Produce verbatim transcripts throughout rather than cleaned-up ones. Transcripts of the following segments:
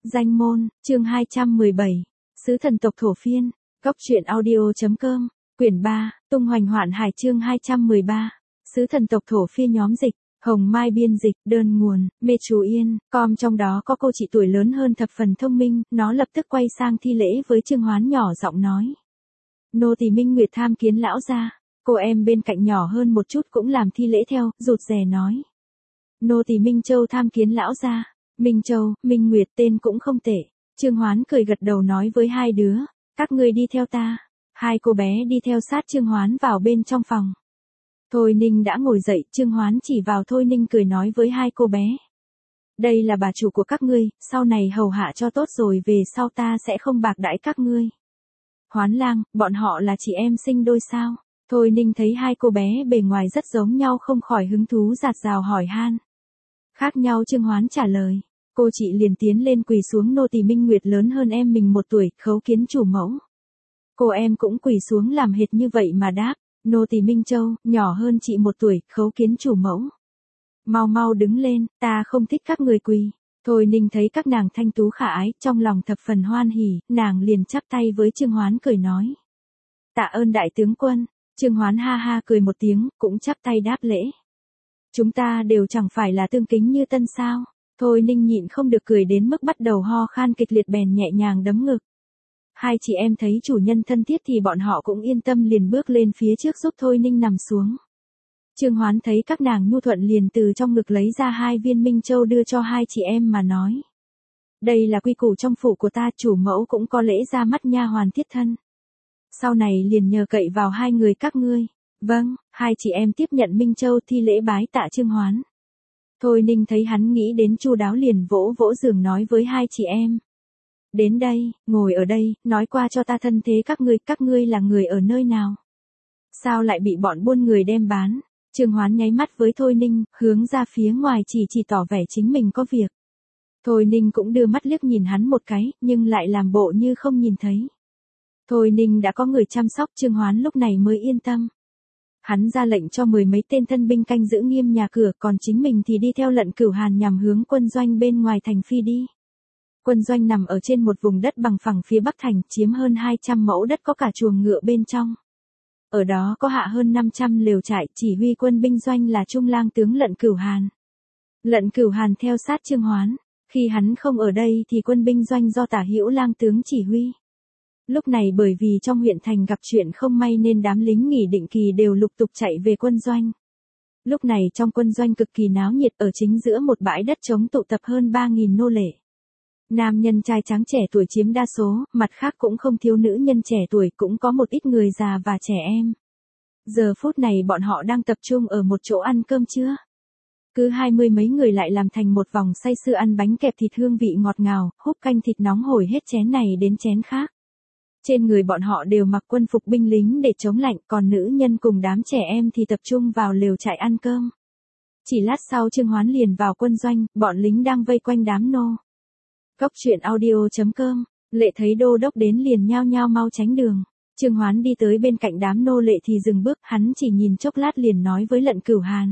Danh môn, chương hai trăm mười bảy, Sứ thần tộc thổ phiên, góc truyện audio.com, quyển ba, tung hoành hoạn hải chương hai trăm mười ba, Sứ thần tộc thổ phiên nhóm dịch, Hồng Mai biên dịch, đơn nguồn, Mê Chú Yên, com trong đó có cô chị tuổi lớn hơn thập phần thông minh, nó lập tức quay sang thi lễ với Trương Hoán nhỏ giọng nói. Nô tỳ Minh Nguyệt tham kiến lão gia. Cô em bên cạnh nhỏ hơn một chút cũng làm thi lễ theo, rụt rè nói. Nô tỳ Minh Châu tham kiến lão gia. Minh Châu, Minh Nguyệt tên cũng không tệ. Trương Hoán cười gật đầu nói với hai đứa, các ngươi đi theo ta. Hai cô bé đi theo sát Trương Hoán vào bên trong phòng. Thôi Ninh đã ngồi dậy, Trương Hoán chỉ vào Thôi Ninh cười nói với hai cô bé. Đây là bà chủ của các ngươi, sau này hầu hạ cho tốt rồi về sau ta sẽ không bạc đãi các ngươi. Hoán lang, bọn họ là chị em sinh đôi sao? Thôi Ninh thấy hai cô bé bề ngoài rất giống nhau không khỏi hứng thú giạt rào hỏi han. Khác nhau Trương Hoán trả lời. Cô chị liền tiến lên quỳ xuống nô tỳ Minh Nguyệt lớn hơn em mình một tuổi, khấu kiến chủ mẫu. Cô em cũng quỳ xuống làm hệt như vậy mà đáp. Nô tỳ Minh Châu, nhỏ hơn chị một tuổi, khấu kiến chủ mẫu. Mau mau đứng lên, ta không thích các người quỳ. Thôi Ninh thấy các nàng thanh tú khả ái, trong lòng thập phần hoan hỉ, nàng liền chắp tay với Trương Hoán cười nói. Tạ ơn đại tướng quân. Trương Hoán ha ha cười một tiếng, cũng chắp tay đáp lễ. Chúng ta đều chẳng phải là tương kính như tân sao. Thôi Ninh nhịn không được cười đến mức bắt đầu ho khan kịch liệt bèn nhẹ nhàng đấm ngực. Hai chị em thấy chủ nhân thân thiết thì bọn họ cũng yên tâm liền bước lên phía trước giúp Thôi Ninh nằm xuống. Trương Hoán thấy các nàng nhu thuận liền từ trong ngực lấy ra hai viên Minh Châu đưa cho hai chị em mà nói. Đây là quy củ trong phủ của ta, chủ mẫu cũng có lễ ra mắt nha hoàn thiết thân. Sau này liền nhờ cậy vào hai người các ngươi. Vâng, hai chị em tiếp nhận Minh Châu thi lễ bái tạ Trương Hoán. Thôi Ninh thấy hắn nghĩ đến chu đáo liền vỗ vỗ giường nói với hai chị em. Đến đây, ngồi ở đây, nói qua cho ta thân thế các ngươi, các ngươi là người ở nơi nào? Sao lại bị bọn buôn người đem bán? Trương Hoán nháy mắt với Thôi Ninh, hướng ra phía ngoài chỉ chỉ tỏ vẻ chính mình có việc. Thôi Ninh cũng đưa mắt liếc nhìn hắn một cái, nhưng lại làm bộ như không nhìn thấy. Thôi Ninh đã có người chăm sóc, Trương Hoán lúc này mới yên tâm. Hắn ra lệnh cho mười mấy tên thân binh canh giữ nghiêm nhà cửa, còn chính mình thì đi theo Lận Cửu Hàn nhằm hướng quân doanh bên ngoài thành phi đi. Quân doanh nằm ở trên một vùng đất bằng phẳng phía bắc thành, chiếm hơn hai trăm mẫu đất có cả chuồng ngựa bên trong. Ở đó có hạ hơn năm trăm lều trại, chỉ huy quân binh doanh là Trung lang tướng Lận Cửu Hàn. Lận Cửu Hàn theo sát Trương Hoán, khi hắn không ở đây thì quân binh doanh do Tả Hữu lang tướng chỉ huy. Lúc này bởi vì trong huyện thành gặp chuyện không may nên đám lính nghỉ định kỳ đều lục tục chạy về quân doanh. Lúc này trong quân doanh cực kỳ náo nhiệt, ở chính giữa một bãi đất trống tụ tập hơn ba nghìn nô lệ. Nam nhân trai tráng trẻ tuổi chiếm đa số, mặt khác cũng không thiếu nữ nhân trẻ tuổi, cũng có một ít người già và trẻ em. Giờ phút này bọn họ đang tập trung ở một chỗ ăn cơm trưa. Cứ hai mươi mấy người lại làm thành một vòng say sưa ăn bánh kẹp thịt hương vị ngọt ngào, húp canh thịt nóng hổi hết chén này đến chén khác. Trên người bọn họ đều mặc quân phục binh lính để chống lạnh, còn nữ nhân cùng đám trẻ em thì tập trung vào lều trại ăn cơm. Chỉ lát sau Trương Hoán liền vào quân doanh, bọn lính đang vây quanh đám nô. Góc truyện audio.com, lệ thấy đô đốc đến liền nhao nhao mau tránh đường. Trương Hoán đi tới bên cạnh đám nô lệ thì dừng bước, hắn chỉ nhìn chốc lát liền nói với Lận Cửu Hàn.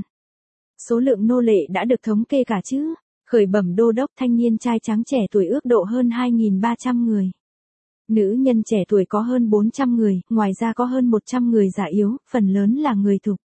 Số lượng nô lệ đã được thống kê cả chứ? Khởi bẩm đô đốc, thanh niên trai tráng trẻ tuổi ước độ hơn hai nghìn ba trăm người. Nữ nhân trẻ tuổi có hơn bốn trăm người, ngoài ra có hơn một trăm người già yếu, phần lớn là người thục.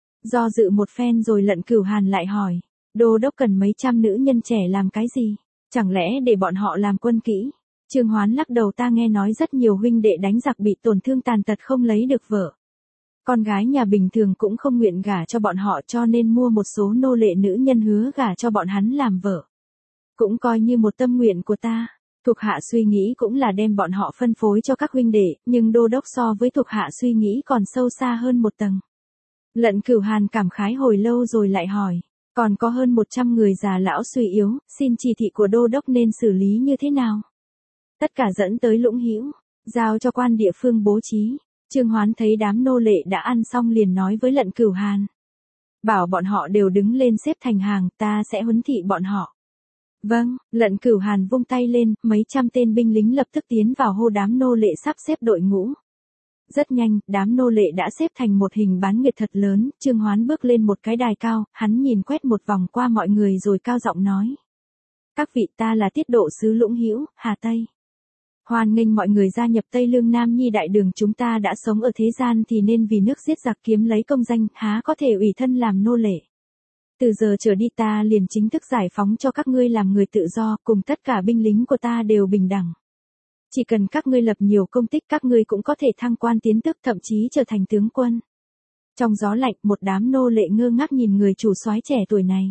Do dự một phen rồi Lận Cửu Hàn lại hỏi, đô đốc cần mấy trăm nữ nhân trẻ làm cái gì? Chẳng lẽ để bọn họ làm quân kỹ? Trương Hoán lắc đầu, ta nghe nói rất nhiều huynh đệ đánh giặc bị tổn thương tàn tật không lấy được vợ. Con gái nhà bình thường cũng không nguyện gả cho bọn họ, cho nên mua một số nô lệ nữ nhân hứa gả cho bọn hắn làm vợ. Cũng coi như một tâm nguyện của ta. Thuộc hạ suy nghĩ cũng là đem bọn họ phân phối cho các huynh đệ, nhưng đô đốc so với thuộc hạ suy nghĩ còn sâu xa hơn một tầng. Lận Cửu Hàn cảm khái hồi lâu rồi lại hỏi, còn có hơn một trăm người già lão suy yếu, xin chỉ thị của đô đốc nên xử lý như thế nào? Tất cả dẫn tới Lũng Hữu, giao cho quan địa phương bố trí. Trương Hoán thấy đám nô lệ đã ăn xong liền nói với Lận Cửu Hàn. Bảo bọn họ đều đứng lên xếp thành hàng, ta sẽ huấn thị bọn họ. Vâng, Lận Cửu Hàn vung tay lên, mấy trăm tên binh lính lập tức tiến vào hô đám nô lệ sắp xếp đội ngũ. Rất nhanh, đám nô lệ đã xếp thành một hình bán nguyệt thật lớn, Trương Hoán bước lên một cái đài cao, hắn nhìn quét một vòng qua mọi người rồi cao giọng nói. Các vị, ta là tiết độ sứ Lũng Hữu, Hà Tây. Hoan nghênh mọi người gia nhập Tây Lương Nam Nhi đại đường, chúng ta đã sống ở thế gian thì nên vì nước giết giặc kiếm lấy công danh, há có thể ủy thân làm nô lệ. Từ giờ trở đi ta liền chính thức giải phóng cho các ngươi làm người tự do, cùng tất cả binh lính của ta đều bình đẳng. Chỉ cần các ngươi lập nhiều công tích, các ngươi cũng có thể thăng quan tiến tước, thậm chí trở thành tướng quân. Trong gió lạnh, một đám nô lệ ngơ ngác nhìn người chủ soái trẻ tuổi này.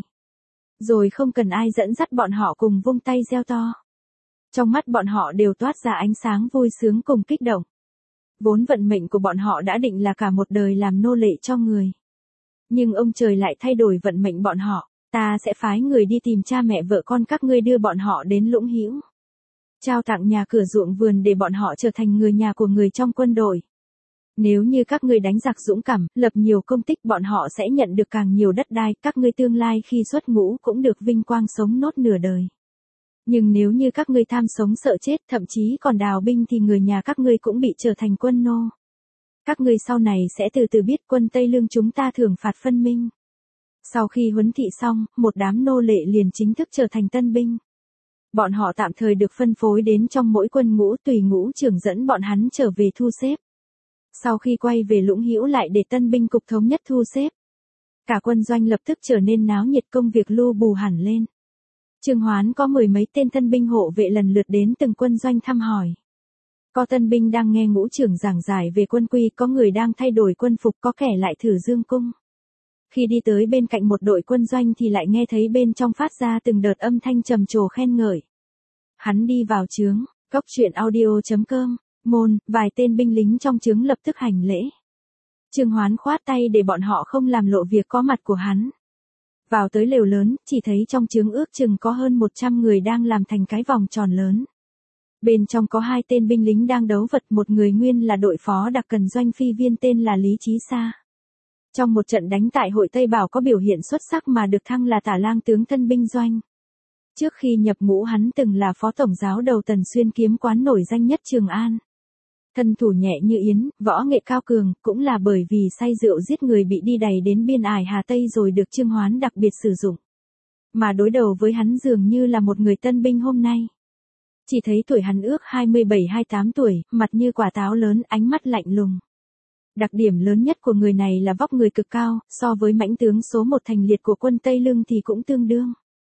Rồi không cần ai dẫn dắt bọn họ cùng vung tay reo to. Trong mắt bọn họ đều toát ra ánh sáng vui sướng cùng kích động. Vốn vận mệnh của bọn họ đã định là cả một đời làm nô lệ cho người. Nhưng ông trời lại thay đổi vận mệnh bọn họ, ta sẽ phái người đi tìm cha mẹ vợ con các ngươi đưa bọn họ đến Lũng Hữu. Trao tặng nhà cửa ruộng vườn để bọn họ trở thành người nhà của người trong quân đội. Nếu như các ngươi đánh giặc dũng cảm, lập nhiều công tích, bọn họ sẽ nhận được càng nhiều đất đai, các ngươi tương lai khi xuất ngũ cũng được vinh quang sống nốt nửa đời. Nhưng nếu như các ngươi tham sống sợ chết, thậm chí còn đào binh thì người nhà các ngươi cũng bị trở thành quân nô. Các ngươi sau này sẽ từ từ biết quân Tây Lương chúng ta thưởng phạt phân minh. Sau khi huấn thị xong, một đám nô lệ liền chính thức trở thành tân binh. Bọn họ tạm thời được phân phối đến trong mỗi quân ngũ, tùy ngũ trưởng dẫn bọn hắn trở về thu xếp. Sau khi quay về Lũng Hữu lại để tân binh cục thống nhất thu xếp. Cả quân doanh lập tức trở nên náo nhiệt, công việc lu bù hẳn lên. Trương Hoán có mười mấy tên tân binh hộ vệ lần lượt đến từng quân doanh thăm hỏi. Có tân binh đang nghe ngũ trưởng giảng giải về quân quy, có người đang thay đổi quân phục, có kẻ lại thử dương cung. Khi đi tới bên cạnh một đội quân doanh thì lại nghe thấy bên trong phát ra từng đợt âm thanh trầm trồ khen ngợi. Hắn đi vào trướng, cốc truyện audio chấm com, môn, vài tên binh lính trong trướng lập tức hành lễ. Trương Hoán khoát tay để bọn họ không làm lộ việc có mặt của hắn. Vào tới lều lớn, chỉ thấy trong trướng ước chừng có hơn một trăm người đang làm thành cái vòng tròn lớn. Bên trong có hai tên binh lính đang đấu vật, một người nguyên là đội phó đặc cần doanh phi viên tên là Lý Chí Sa. Trong một trận đánh tại hội Tây Bảo có biểu hiện xuất sắc mà được thăng là tả lang tướng thân binh doanh. Trước khi nhập ngũ hắn từng là phó tổng giáo đầu Tần Xuyên kiếm quán nổi danh nhất Trường An. Thân thủ nhẹ như yến, võ nghệ cao cường, cũng là bởi vì say rượu giết người bị đi đày đến biên ải Hà Tây rồi được Trương Hoán đặc biệt sử dụng. Mà đối đầu với hắn dường như là một người tân binh hôm nay. Chỉ thấy tuổi hắn ước hai mươi bảy hai mươi tám tuổi, mặt như quả táo lớn, ánh mắt lạnh lùng. Đặc điểm lớn nhất của người này là vóc người cực cao, so với mãnh tướng số một thành liệt của quân Tây Lương thì cũng tương đương.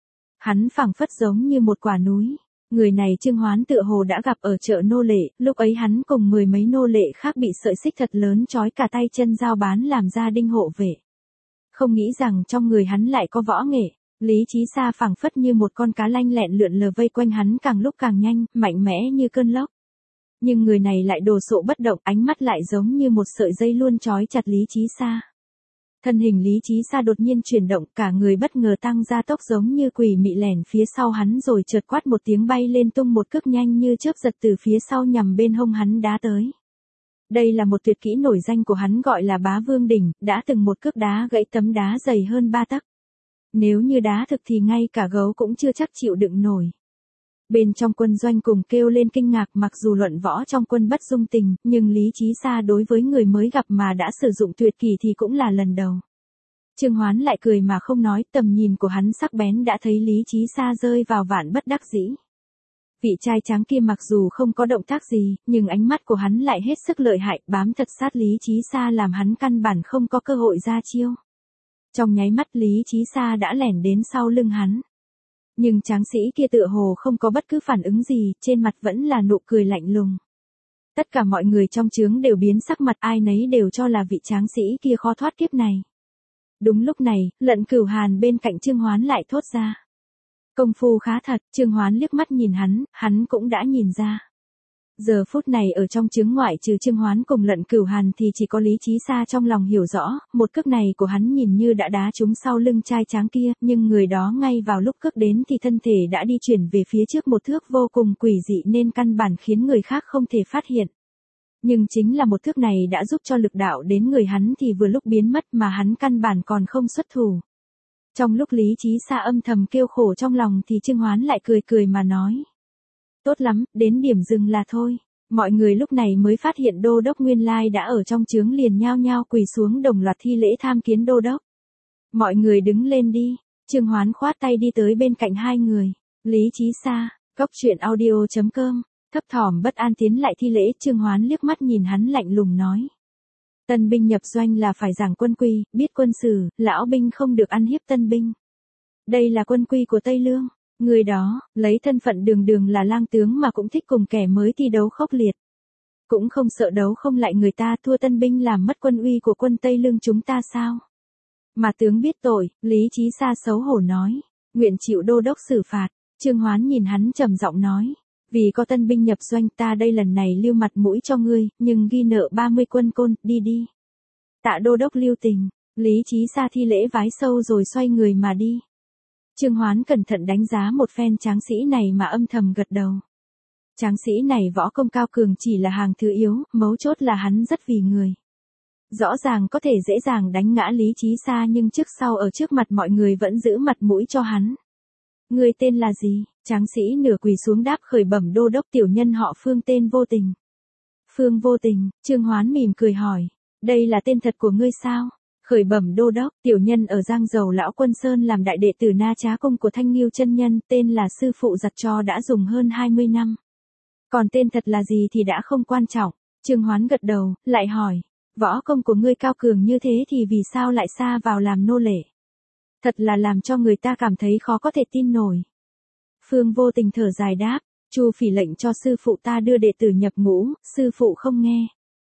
Hắn phảng phất giống như một quả núi. Người này Trương Hoán tựa hồ đã gặp ở chợ nô lệ, lúc ấy hắn cùng mười mấy nô lệ khác bị sợi xích thật lớn trói cả tay chân giao bán làm gia đinh hộ vệ. Không nghĩ rằng trong người hắn lại có võ nghệ. Lý Chí Sa phảng phất như một con cá lanh lẹn lượn lờ vây quanh hắn càng lúc càng nhanh, mạnh mẽ như cơn lốc. Nhưng người này lại đồ sộ bất động, ánh mắt lại giống như một sợi dây luôn trói chặt Lý Chí Sa. Thân hình Lý Chí Sa đột nhiên chuyển động, cả người bất ngờ tăng ra tốc giống như quỷ mị lẻn phía sau hắn rồi chợt quát một tiếng bay lên tung một cước nhanh như chớp giật từ phía sau nhằm bên hông hắn đá tới. Đây là một tuyệt kỹ nổi danh của hắn gọi là Bá Vương Đỉnh, đã từng một cước đá gãy tấm đá dày hơn ba tấc. Nếu như đá thực thì ngay cả gấu cũng chưa chắc chịu đựng nổi. Bên trong quân doanh cùng kêu lên kinh ngạc, mặc dù luận võ trong quân bất dung tình, nhưng Lý Chí Sa đối với người mới gặp mà đã sử dụng tuyệt kỹ thì cũng là lần đầu. Trương Hoán lại cười mà không nói, tầm nhìn của hắn sắc bén đã thấy Lý Chí Sa rơi vào vạn bất đắc dĩ. Vị trai tráng kia mặc dù không có động tác gì, nhưng ánh mắt của hắn lại hết sức lợi hại, bám thật sát Lý Chí Sa làm hắn căn bản không có cơ hội ra chiêu. Trong nháy mắt Lý Chí Sa đã lẻn đến sau lưng hắn. Nhưng tráng sĩ kia tựa hồ không có bất cứ phản ứng gì, trên mặt vẫn là nụ cười lạnh lùng. Tất cả mọi người trong trướng đều biến sắc mặt, ai nấy đều cho là vị tráng sĩ kia khó thoát kiếp này. Đúng lúc này, Lận Cửu Hàn bên cạnh Trương Hoán lại thốt ra. Công phu khá thật, Trương Hoán liếc mắt nhìn hắn, hắn cũng đã nhìn ra. Giờ phút này ở trong trướng ngoại trừ Trương Hoán cùng Lận Cửu Hàn thì chỉ có Lý Chí Sa trong lòng hiểu rõ, một cước này của hắn nhìn như đã đá trúng sau lưng trai tráng kia, nhưng người đó ngay vào lúc cước đến thì thân thể đã đi chuyển về phía trước một thước vô cùng quỷ dị nên căn bản khiến người khác không thể phát hiện. Nhưng chính là một thước này đã giúp cho lực đạo đến người hắn thì vừa lúc biến mất mà hắn căn bản còn không xuất thủ. Trong lúc Lý Chí Sa âm thầm kêu khổ trong lòng thì Trương Hoán lại cười cười mà nói. Tốt lắm, đến điểm dừng là thôi. Mọi người lúc này mới phát hiện đô đốc nguyên lai đã ở trong trướng liền nhao nhao quỳ xuống đồng loạt thi lễ tham kiến đô đốc. Mọi người đứng lên đi. Trương Hoán khoát tay đi tới bên cạnh hai người. Lý Chí Sa, Cốc truyện audio.com, thấp thỏm bất an tiến lại thi lễ. Trương Hoán liếc mắt nhìn hắn lạnh lùng nói. Tân binh nhập doanh là phải giảng quân quy, biết quân sử, lão binh không được ăn hiếp tân binh. Đây là quân quy của Tây Lương. Người đó, lấy thân phận đường đường là lang tướng mà cũng thích cùng kẻ mới thi đấu khốc liệt. Cũng không sợ đấu không lại người ta, thua tân binh làm mất quân uy của quân Tây Lương chúng ta sao? Mà tướng biết tội, Lý Chí Sa xấu hổ nói, nguyện chịu đô đốc xử phạt. Trương Hoán nhìn hắn trầm giọng nói, vì có tân binh nhập doanh ta đây lần này lưu mặt mũi cho ngươi, nhưng ghi nợ ba mươi quân côn, đi đi. Tạ đô đốc lưu tình. Lý Chí Sa thi lễ vái sâu rồi xoay người mà đi. Trương Hoán cẩn thận đánh giá một phen tráng sĩ này mà âm thầm gật đầu. Tráng sĩ này võ công cao cường chỉ là hàng thứ yếu, mấu chốt là hắn rất vì người. Rõ ràng có thể dễ dàng đánh ngã Lý Chí Sa nhưng trước sau ở trước mặt mọi người vẫn giữ mặt mũi cho hắn. Người tên là gì? Tráng sĩ nửa quỳ xuống đáp khởi bẩm đô đốc, tiểu nhân họ Phương tên Vô Tình. Phương Vô Tình, Trương Hoán mỉm cười hỏi, đây là tên thật của ngươi sao? Khởi bẩm đô đốc, tiểu nhân ở Giang Dầu Lão Quân Sơn làm đại đệ tử Na Trá Cung của Thanh Nghiêu chân nhân, tên là sư phụ giặt cho đã dùng hơn hai mươi năm. Còn tên thật là gì thì đã không quan trọng. Trương Hoán gật đầu, lại hỏi, võ công của ngươi cao cường như thế thì vì sao lại sa vào làm nô lệ? Thật là làm cho người ta cảm thấy khó có thể tin nổi. Phương Vô Tình thở dài đáp, Chu Phỉ lệnh cho sư phụ ta đưa đệ tử nhập ngũ, sư phụ không nghe.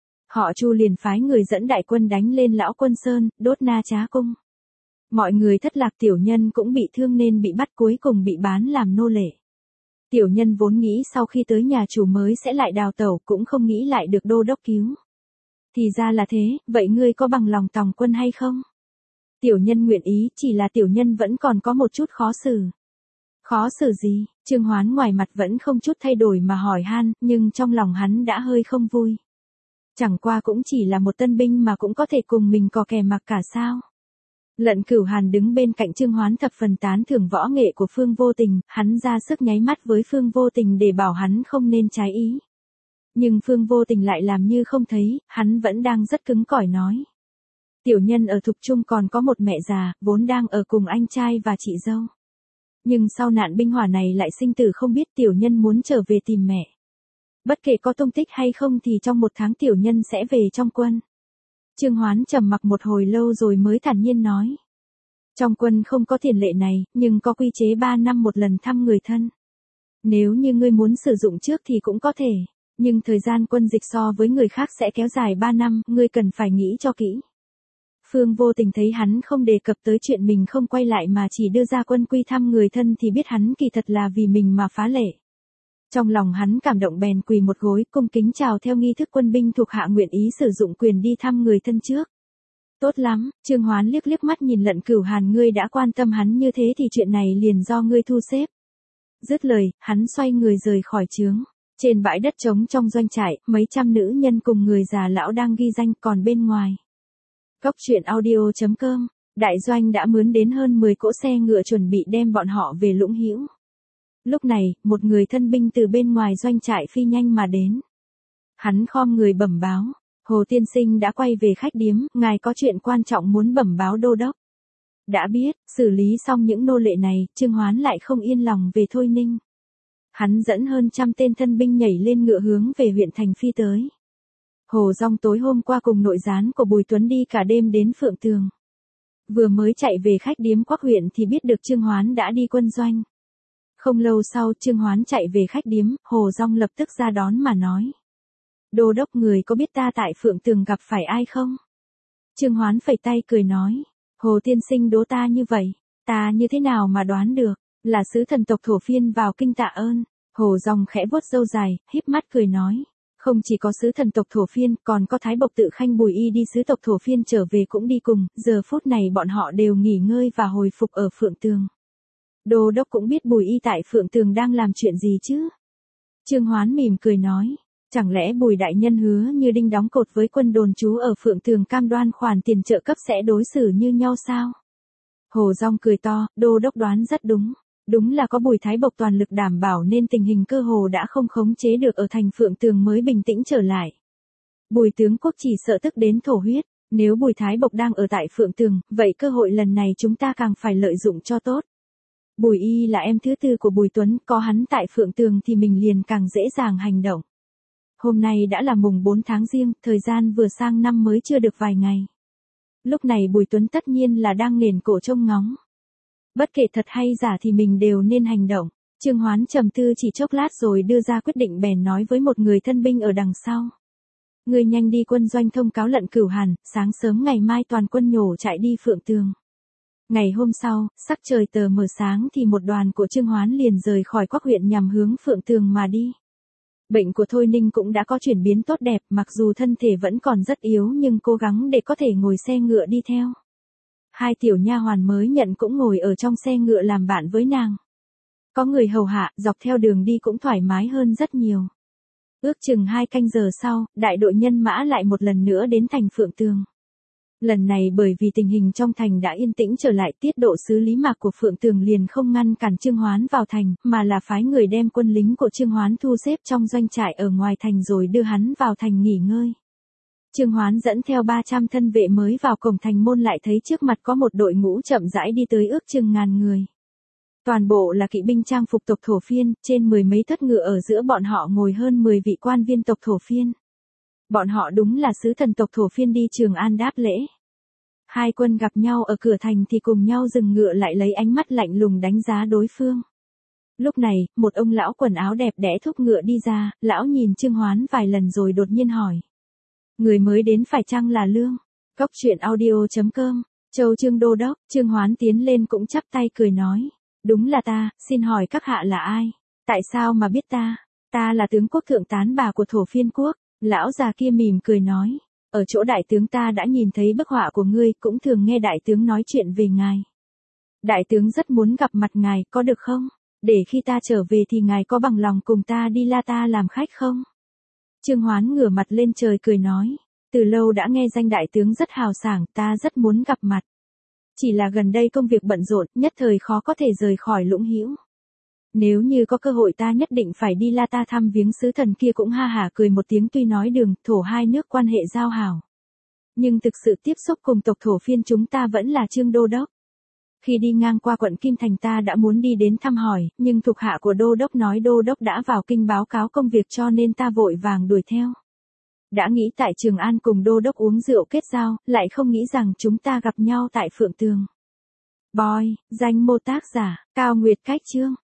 Họ Chu liền phái người dẫn đại quân đánh lên Lão Quân Sơn, đốt Na Trá Cung. Mọi người thất lạc, tiểu nhân cũng bị thương nên bị bắt, cuối cùng bị bán làm nô lệ. Tiểu nhân vốn nghĩ sau khi tới nhà chủ mới sẽ lại đào tẩu, cũng không nghĩ lại được đô đốc cứu. Thì ra là thế, vậy ngươi có bằng lòng tòng quân hay không? Tiểu nhân nguyện ý, chỉ là tiểu nhân vẫn còn có một chút khó xử. Khó xử gì? Trương Hoán ngoài mặt vẫn không chút thay đổi mà hỏi han, nhưng trong lòng hắn đã hơi không vui. Chẳng qua cũng chỉ là một tân binh mà cũng có thể cùng mình cò kè mặc cả sao? Lận Cửu Hàn đứng bên cạnh Trương Hoán thập phần tán thưởng võ nghệ của Phương Vô Tình, hắn ra sức nháy mắt với Phương Vô Tình để bảo hắn không nên trái ý. Nhưng Phương Vô Tình lại làm như không thấy, hắn vẫn đang rất cứng cỏi nói. Tiểu nhân ở Thục Trung còn có một mẹ già, vốn đang ở cùng anh trai và chị dâu. Nhưng sau nạn binh hỏa này lại sinh tử không biết, tiểu nhân muốn trở về tìm mẹ. Bất kể có tung tích hay không thì trong một tháng tiểu nhân sẽ về trong quân. Trương Hoán trầm mặc một hồi lâu rồi mới thản nhiên nói. Trong quân không có tiền lệ này, nhưng có quy chế ba năm một lần thăm người thân. Nếu như ngươi muốn sử dụng trước thì cũng có thể, nhưng thời gian quân dịch so với người khác sẽ kéo dài ba năm, ngươi cần phải nghĩ cho kỹ. Phương Vô Tình thấy hắn không đề cập tới chuyện mình không quay lại mà chỉ đưa ra quân quy thăm người thân thì biết hắn kỳ thật là vì mình mà phá lệ. Trong lòng hắn cảm động bèn quỳ một gối cung kính chào theo nghi thức quân binh thuộc hạ nguyện ý sử dụng quyền đi thăm người thân trước. Tốt lắm, Trương Hoán liếc liếc mắt nhìn Lận Cửu Hàn, ngươi đã quan tâm hắn như thế thì chuyện này liền do ngươi thu xếp. Dứt lời, hắn xoay người rời khỏi trướng. Trên bãi đất trống trong doanh trại, mấy trăm nữ nhân cùng người già lão đang ghi danh, còn bên ngoài. Cốc truyện audio.com, đại doanh đã mướn đến hơn mười cỗ xe ngựa chuẩn bị đem bọn họ về Lũng Hữu. Lúc này, một người thân binh từ bên ngoài doanh trại phi nhanh mà đến. Hắn khom người bẩm báo, Hồ tiên sinh đã quay về khách điếm, ngài có chuyện quan trọng muốn bẩm báo đô đốc. Đã biết, xử lý xong những nô lệ này, Trương Hoán lại không yên lòng về Thôi Ninh. Hắn dẫn hơn trăm tên thân binh nhảy lên ngựa hướng về huyện thành phi tới. Hồ Dung tối hôm qua cùng nội gián của Bùi Tuấn đi cả đêm đến Phượng Tường. Vừa mới chạy về khách điếm Quắc huyện thì biết được Trương Hoán đã đi quân doanh. Không lâu sau Trương Hoán chạy về khách điếm, Hồ Dung lập tức ra đón mà nói. Đô đốc, người có biết ta tại Phượng Tường gặp phải ai không? Trương Hoán phẩy tay cười nói. Hồ tiên sinh đố ta như vậy, ta như thế nào mà đoán được, là sứ thần tộc Thổ Phiên vào kinh tạ ơn. Hồ Dung khẽ vuốt râu dài, híp mắt cười nói. Không chỉ có sứ thần tộc Thổ Phiên, còn có Thái Bộc Tự Khanh Bùi Y đi sứ tộc Thổ Phiên trở về cũng đi cùng, giờ phút này bọn họ đều nghỉ ngơi và hồi phục ở Phượng Tường. Đô đốc cũng biết Bùi Y tại Phượng Tường đang làm chuyện gì chứ? Trương Hoán mỉm cười nói, chẳng lẽ Bùi đại nhân hứa như đinh đóng cột với quân đồn trú ở Phượng Tường cam đoan khoản tiền trợ cấp sẽ đối xử như nhau sao? Hồ Dung cười to, đô đốc đoán rất đúng. Đúng là có Bùi Thái Bộc toàn lực đảm bảo nên tình hình cơ hồ đã không khống chế được ở thành Phượng Tường mới bình tĩnh trở lại. Bùi tướng quốc chỉ sợ tức đến thổ huyết, nếu Bùi Thái Bộc đang ở tại Phượng Tường, vậy cơ hội lần này chúng ta càng phải lợi dụng cho tốt. Bùi Y là em thứ tư của Bùi Tuấn, có hắn tại Phượng Tường thì mình liền càng dễ dàng hành động. Hôm nay đã là mùng bốn tháng Giêng, thời gian vừa sang năm mới chưa được vài ngày. Lúc này Bùi Tuấn tất nhiên là đang nền cổ trông ngóng. Bất kể thật hay giả thì mình đều nên hành động. Trương Hoán trầm tư chỉ chốc lát rồi đưa ra quyết định, bèn nói với một người thân binh ở đằng sau. Người nhanh đi quân doanh thông cáo lận Cửu Hàn, sáng sớm ngày mai toàn quân nhổ chạy đi Phượng Tường. Ngày hôm sau, sắc trời tờ mờ sáng thì một đoàn của Trương Hoán liền rời khỏi Quắc huyện nhằm hướng Phượng Tường mà đi. Bệnh của Thôi Ninh cũng đã có chuyển biến tốt đẹp, mặc dù thân thể vẫn còn rất yếu nhưng cố gắng để có thể ngồi xe ngựa đi theo. Hai tiểu nha hoàn mới nhận cũng ngồi ở trong xe ngựa làm bạn với nàng. Có người hầu hạ, dọc theo đường đi cũng thoải mái hơn rất nhiều. Ước chừng hai canh giờ sau, đại đội nhân mã lại một lần nữa đến thành Phượng Tường. Lần này bởi vì tình hình trong thành đã yên tĩnh trở lại, tiết độ sứ Lý Mạc của Phượng Tường liền không ngăn cản Trương Hoán vào thành, mà là phái người đem quân lính của Trương Hoán thu xếp trong doanh trại ở ngoài thành rồi đưa hắn vào thành nghỉ ngơi. Trương Hoán dẫn theo ba trăm thân vệ mới vào cổng thành môn lại thấy trước mặt có một đội ngũ chậm rãi đi tới ước chừng ngàn người. Toàn bộ là kỵ binh trang phục tộc Thổ Phiên, trên mười mấy thất ngựa ở giữa bọn họ ngồi hơn mười vị quan viên tộc Thổ Phiên. Bọn họ đúng là sứ thần tộc Thổ Phiên đi Trường An đáp lễ. Hai quân gặp nhau ở cửa thành thì cùng nhau dừng ngựa lại lấy ánh mắt lạnh lùng đánh giá đối phương. Lúc này, một ông lão quần áo đẹp đẽ thúc ngựa đi ra, lão nhìn Trương Hoán vài lần rồi đột nhiên hỏi. Người mới đến phải chăng là Lương? Cốc truyện audio chấm com, Châu Trương Đô Đốc. Trương Hoán tiến lên cũng chắp tay cười nói. Đúng là ta, xin hỏi các hạ là ai? Tại sao mà biết ta? Ta là tướng quốc thượng tán bà của Thổ Phiên quốc. Lão già kia mỉm cười nói. Ở chỗ đại tướng ta đã nhìn thấy bức họa của ngươi, cũng thường nghe đại tướng nói chuyện về ngài. Đại tướng rất muốn gặp mặt ngài, có được không? Để khi ta trở về thì ngài có bằng lòng cùng ta đi La Ta làm khách không? Trương Hoán ngửa mặt lên trời cười nói. Từ lâu đã nghe danh đại tướng rất hào sảng, ta rất muốn gặp mặt. Chỉ là gần đây công việc bận rộn, nhất thời khó có thể rời khỏi Lũng Hữu. Nếu như có cơ hội ta nhất định phải đi La Ta thăm viếng sứ thần kia. Cũng ha hả cười một tiếng, tuy nói Đường, Thổ hai nước quan hệ giao hảo. Nhưng thực sự tiếp xúc cùng tộc Thổ Phiên chúng ta vẫn là Trương Đô Đốc. Khi đi ngang qua quận Kim Thành ta đã muốn đi đến thăm hỏi, nhưng thuộc hạ của Đô Đốc nói Đô Đốc đã vào kinh báo cáo công việc cho nên ta vội vàng đuổi theo. Đã nghĩ tại Trường An cùng Đô Đốc uống rượu kết giao, lại không nghĩ rằng chúng ta gặp nhau tại Phượng Tường. Boy, danh mô tác giả, Cao Nguyệt Cách Chương.